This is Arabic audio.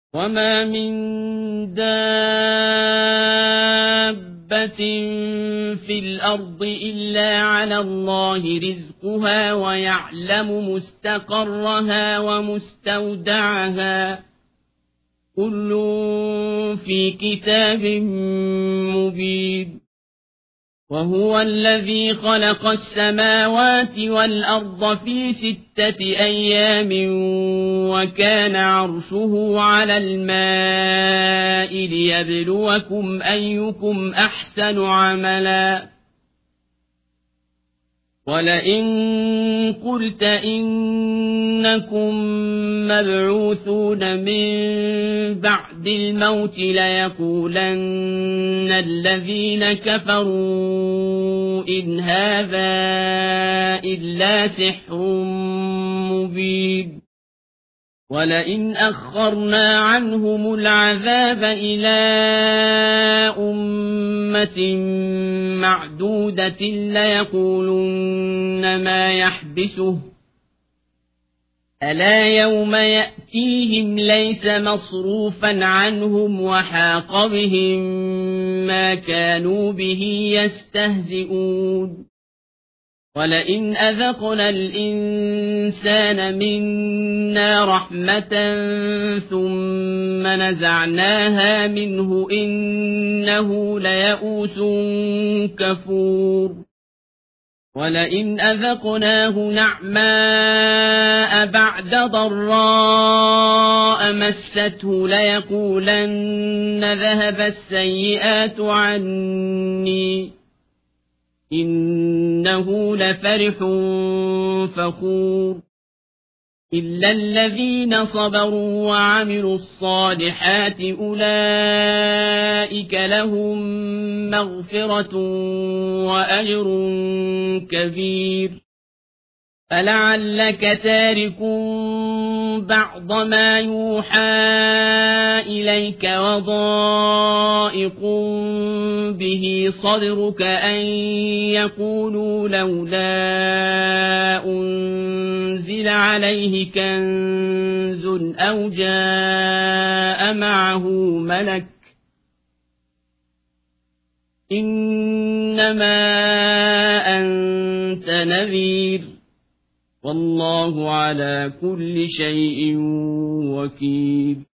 وما من دابة في الأرض إلا على الله رزقها ويعلم مستقرها ومستودعها كل في كتاب مبين وهو الذي خلق السماوات والأرض في 6 أيام وكان عرشه على الماء ليبلوكم أيكم أحسن عملا ولئن قلت إنكم مبعوثون من بعد الموت ليقولن الذين كفروا إن هذا إلا سحر مبين ولئن أخرنا عنهم العذاب إلى أمة معدودة ليقولن ما يحبسه ألا يوم يأتيهم ليس مصروفا عنهم وحاق بهم ما كانوا به يستهزئون ولئن أذقنا الإنسان منا رحمة ثم نزعناها منه إنه ليئوس كفور ولئن أذقناه نعماء بعد ضراء مسته ليقولن ذهب السيئات عني إنه لفرح فخور إلا الذين صبروا وعملوا الصالحات أولئك لهم مغفرة وأجر كبير فلعلك تارك بعض ما يوحى إليك وضائق به صدرك أن يقولوا لولا أنزل عليه كنز أو جاء معه ملك إنما أنت نذير والله على كل شيء وكيل